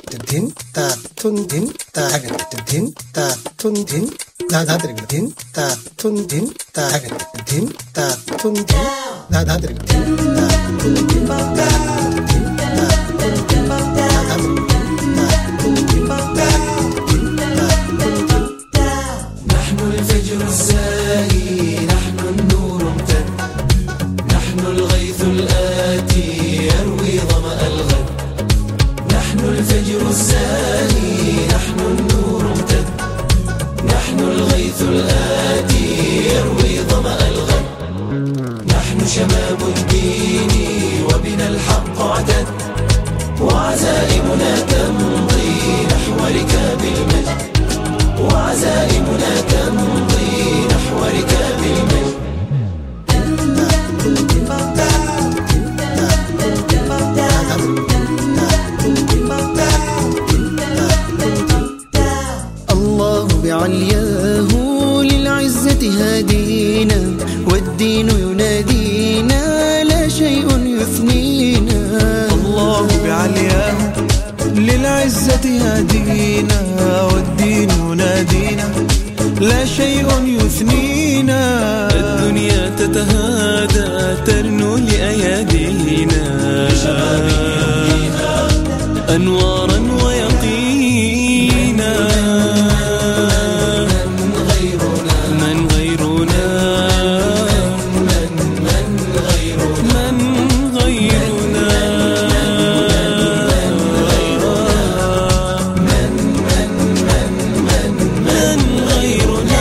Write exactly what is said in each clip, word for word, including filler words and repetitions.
din ta tun din ta haga din ta tun din da da dir din ta tun din ta haga din ta tun din da da dir din ta tun din ta din ta tun din da da dir din ta tun din ta نحن الفجر الزاهي نحن النور امتد نحن الغيث الآتي يروي ظمأ الغد نحن الفجر الزاهي نحن النور امتد نحن الغيث الآتي يروي ظمأ الغد نحن شباب الدين وبنا الحق اعتد وعزائمنا تمضي نحو ركاب المجد وعزائمنا تمضي نحو ركاب المجد الله بعلياه للعزة هادينا والدين ينادينا لا شيء يثنينا الله بعلياه للعزة هادينا والدين ينادينا لا شيء يثنينا الدنيا تتهادى ترنو لأيادينا أنوارا ويقينا من غيرنا من غيرنا من من غيرنا من غيرنا من من من من من غيرنا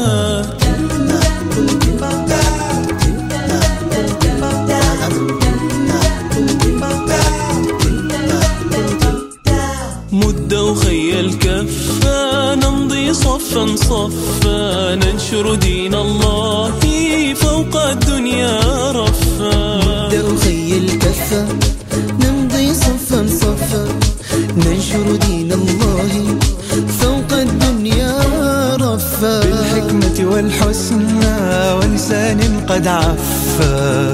مد وخي الكفة نمضي صفا صفا ننشر دين الله فوق الدنيا رفا مد وخي الكفة نمضي صفا صفا ننشر دين الله فوق الدنيا رفا بالحكمة والحسنى ولسان قد عفا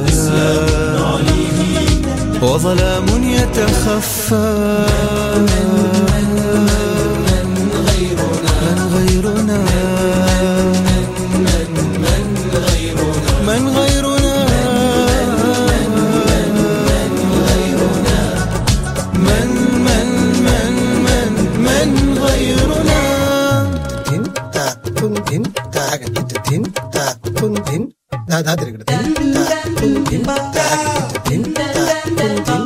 وظلام يتخفى من غيرنا من غيرنا من من غيرنا من غيرنا من من من من من غيرنا din ta tun din ta haga din ta tun din da da dir din ta tun din ta haga din ta tun din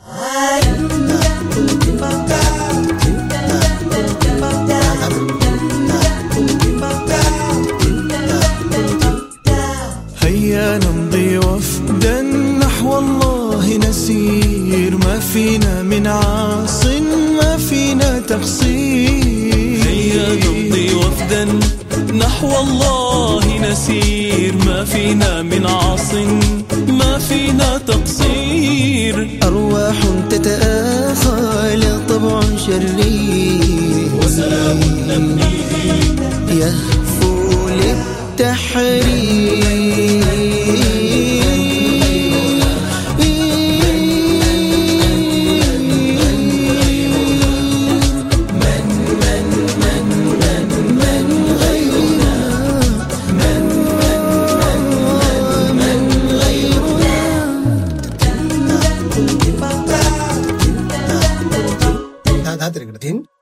هيا نمضي وفدا نحو الله نسير ما فينا من عاص ما فينا تقصير هيا نمضي وفدا نحو الله نسير ما فينا من عاص ما فينا تقصير أرواح تتآخى لا طبع شرير وسلام نبنيه يهفو للتحرير da da dir din